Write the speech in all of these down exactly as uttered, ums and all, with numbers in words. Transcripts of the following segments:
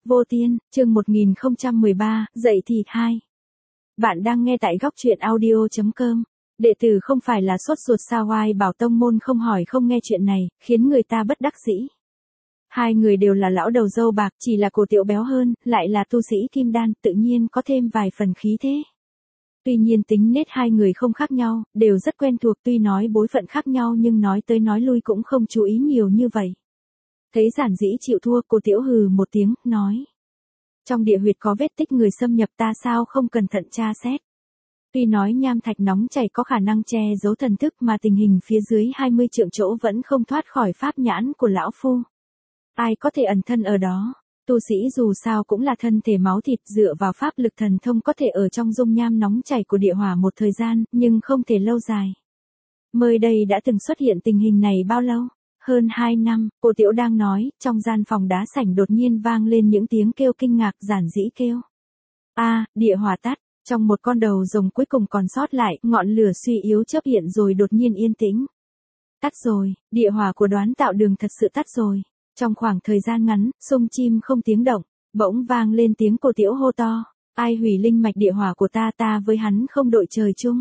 Vô Tiên, chương một nghìn không trăm mười ba, dậy thì hai. Bạn đang nghe tại góc truyện audio chấm com. Đệ tử không phải là sốt ruột sao oai bảo tông môn không hỏi không nghe chuyện này, khiến người ta bất đắc dĩ. Hai người đều là lão đầu râu bạc, chỉ là cổ Tiểu béo hơn, lại là tu sĩ kim đan, tự nhiên có thêm vài phần khí thế. Tuy nhiên tính nết hai người không khác nhau, đều rất quen thuộc, tuy nói bối phận khác nhau nhưng nói tới nói lui cũng không chú ý nhiều như vậy. Thấy giản dĩ chịu thua, cô Tiểu hừ một tiếng, nói. Trong địa huyệt có vết tích người xâm nhập, ta sao không cẩn thận tra xét. Tuy nói nham thạch nóng chảy có khả năng che giấu thần thức mà tình hình phía dưới hai mươi trượng chỗ vẫn không thoát khỏi pháp nhãn của lão phu. Ai có thể ẩn thân ở đó, tu sĩ dù sao cũng là thân thể máu thịt, dựa vào pháp lực thần thông có thể ở trong dung nham nóng chảy của địa hỏa một thời gian, nhưng không thể lâu dài. Mới đây đã từng xuất hiện tình hình này bao lâu? Hơn hai năm, cô Tiểu đang nói, trong gian phòng đá sảnh đột nhiên vang lên những tiếng kêu kinh ngạc, giản dĩ kêu. A, địa hỏa tắt, trong một con đầu rồng cuối cùng còn sót lại, ngọn lửa suy yếu chớp hiện rồi đột nhiên yên tĩnh. Tắt rồi, địa hỏa của Đoán Tạo Đường thật sự tắt rồi. Trong khoảng thời gian ngắn, sung chim không tiếng động, bỗng vang lên tiếng cô Tiểu hô to. Ai hủy linh mạch địa hỏa của ta, ta với hắn không đội trời chung.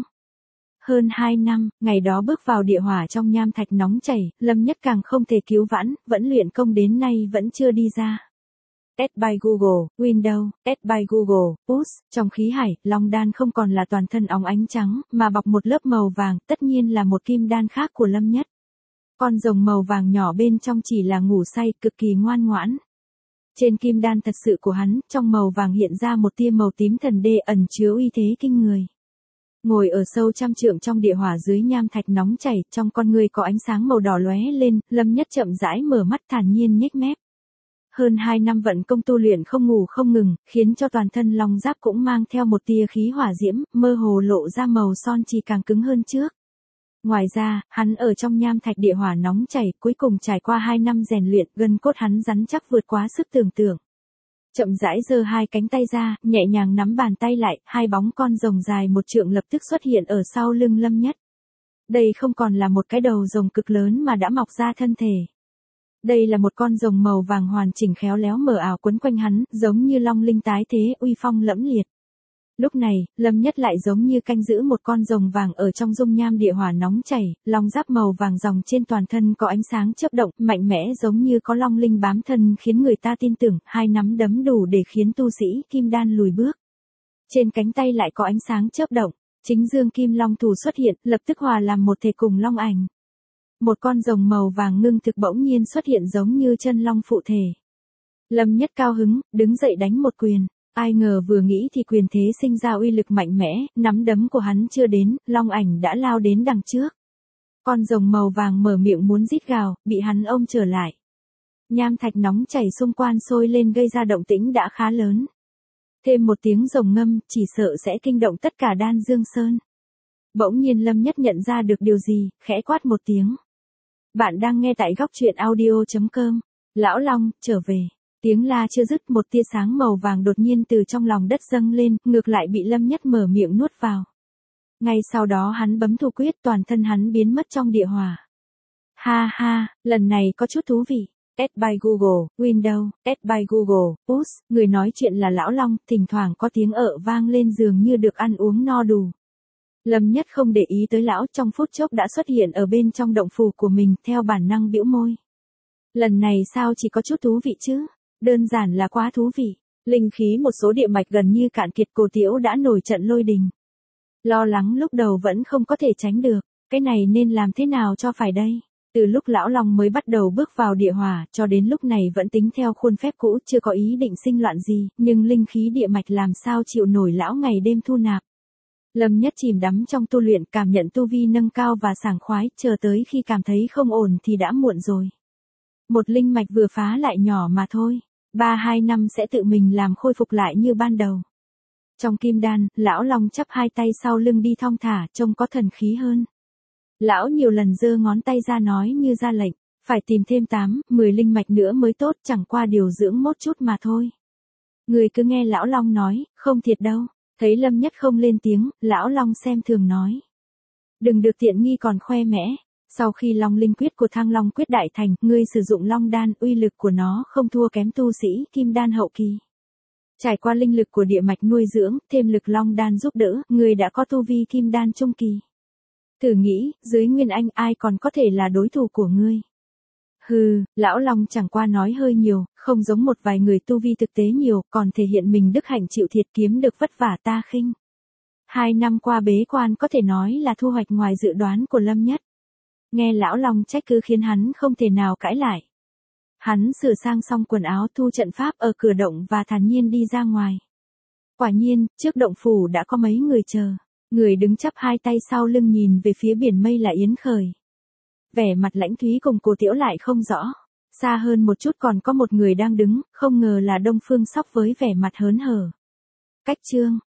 Hơn hai năm, ngày đó bước vào địa hỏa trong nham thạch nóng chảy, Lâm Nhất càng không thể cứu vãn, vẫn luyện công đến nay vẫn chưa đi ra. Add by Google, Windows, Add by Google, Push, trong khí hải, Long đan không còn là toàn thân óng ánh trắng, mà bọc một lớp màu vàng, tất nhiên là một kim đan khác của Lâm Nhất. Con rồng màu vàng nhỏ bên trong chỉ là ngủ say, cực kỳ ngoan ngoãn. Trên kim đan thật sự của hắn, trong màu vàng hiện ra một tia màu tím thần đê ẩn chứa uy thế kinh người. Ngồi ở sâu trăm trượng trong địa hỏa dưới nham thạch nóng chảy, trong con người có ánh sáng màu đỏ lóe lên, Lâm Nhất chậm rãi mở mắt thản nhiên nhếch mép. Hơn hai năm vận công tu luyện không ngủ không ngừng, khiến cho toàn thân long giáp cũng mang theo một tia khí hỏa diễm, mơ hồ lộ ra màu son chỉ càng cứng hơn trước. Ngoài ra, hắn ở trong nham thạch địa hỏa nóng chảy, cuối cùng trải qua hai năm rèn luyện, gân cốt hắn rắn chắc vượt quá sức tưởng tượng. Chậm rãi giơ hai cánh tay ra, nhẹ nhàng nắm bàn tay lại, hai bóng con rồng dài một trượng lập tức xuất hiện ở sau lưng Lâm Nhất. Đây không còn là một cái đầu rồng cực lớn mà đã mọc ra thân thể. Đây là một con rồng màu vàng hoàn chỉnh khéo léo mờ ảo quấn quanh hắn, giống như long linh tái thế, uy phong lẫm liệt. Lúc này, Lâm Nhất lại giống như canh giữ một con rồng vàng ở trong dung nham địa hỏa nóng chảy, long giáp màu vàng ròng trên toàn thân có ánh sáng chớp động, mạnh mẽ giống như có long linh bám thân khiến người ta tin tưởng, hai nắm đấm đủ để khiến tu sĩ kim đan lùi bước. Trên cánh tay lại có ánh sáng chớp động, chính dương kim long thủ xuất hiện, lập tức hòa làm một thể cùng long ảnh. Một con rồng màu vàng ngưng thực bỗng nhiên xuất hiện giống như chân long phụ thể. Lâm Nhất cao hứng, đứng dậy đánh một quyền. Ai ngờ vừa nghĩ thì quyền thế sinh ra uy lực mạnh mẽ, nắm đấm của hắn chưa đến, long ảnh đã lao đến đằng trước. Con rồng màu vàng mở miệng muốn rít gào, bị hắn ôm trở lại. Nham thạch nóng chảy xung quanh sôi lên gây ra động tĩnh đã khá lớn. Thêm một tiếng rồng ngâm, chỉ sợ sẽ kinh động tất cả Đan Dương Sơn. Bỗng nhiên Lâm Nhất nhận ra được điều gì, khẽ quát một tiếng. Bạn đang nghe tại góc truyện audio chấm com. Lão Long, trở về. Tiếng la chưa dứt, một tia sáng màu vàng đột nhiên từ trong lòng đất dâng lên, ngược lại bị Lâm Nhất mở miệng nuốt vào. Ngay sau đó hắn bấm thủ quyết, toàn thân hắn biến mất trong địa hỏa. Ha ha, lần này có chút thú vị. Add by Google, Windows, Add by Google, Push, người nói chuyện là Lão Long, thỉnh thoảng có tiếng ợ vang lên dường như được ăn uống no đủ. Lâm Nhất không để ý tới lão, trong phút chốc đã xuất hiện ở bên trong động phủ của mình, theo bản năng bĩu môi. Lần này sao chỉ có chút thú vị chứ? Đơn giản là quá thú vị. Linh khí một số địa mạch gần như cạn kiệt, cô Tiểu đã nổi trận lôi đình. Lo lắng lúc đầu vẫn không có thể tránh được. Cái này nên làm thế nào cho phải đây? Từ lúc Lão Long mới bắt đầu bước vào địa hỏa, cho đến lúc này vẫn tính theo khuôn phép cũ, chưa có ý định sinh loạn gì, nhưng linh khí địa mạch làm sao chịu nổi lão ngày đêm thu nạp. Lâm Nhất chìm đắm trong tu luyện, cảm nhận tu vi nâng cao và sảng khoái, chờ tới khi cảm thấy không ổn thì đã muộn rồi. Một linh mạch vừa phá lại nhỏ mà thôi. Ba hai năm sẽ tự mình làm khôi phục lại như ban đầu. Trong kim đan, Lão Long chắp hai tay sau lưng đi thong thả, trông có thần khí hơn. Lão nhiều lần giơ ngón tay ra nói như ra lệnh, phải tìm thêm tám, mười linh mạch nữa mới tốt, chẳng qua điều dưỡng một chút mà thôi. Người cứ nghe Lão Long nói, không thiệt đâu. Thấy Lâm Nhất không lên tiếng, Lão Long xem thường nói. Đừng được tiện nghi còn khoe mẽ. Sau khi Long Linh quyết của Thăng Long quyết đại thành, ngươi sử dụng Long đan, uy lực của nó không thua kém tu sĩ kim đan hậu kỳ. Trải qua linh lực của địa mạch nuôi dưỡng, thêm lực Long đan giúp đỡ, ngươi đã có tu vi kim đan trung kỳ. Thử nghĩ, dưới Nguyên Anh ai còn có thể là đối thủ của ngươi. Hừ, lão Long chẳng qua nói hơi nhiều, không giống một vài người tu vi thực tế nhiều, còn thể hiện mình đức hạnh chịu thiệt kiếm được vất vả ta khinh. Hai năm qua bế quan có thể nói là thu hoạch ngoài dự đoán của Lâm Nhất. Nghe lão Long trách cứ khiến hắn không thể nào cãi lại. Hắn sửa sang xong quần áo thu trận pháp ở cửa động và thản nhiên đi ra ngoài. Quả nhiên, trước động phủ đã có mấy người chờ. Người đứng chắp hai tay sau lưng nhìn về phía biển mây là Yến Khởi. Vẻ mặt Lãnh Thúy cùng Cố Tiễu lại không rõ. Xa hơn một chút còn có một người đang đứng, không ngờ là Đông Phương Sóc với vẻ mặt hớn hở. Cách chương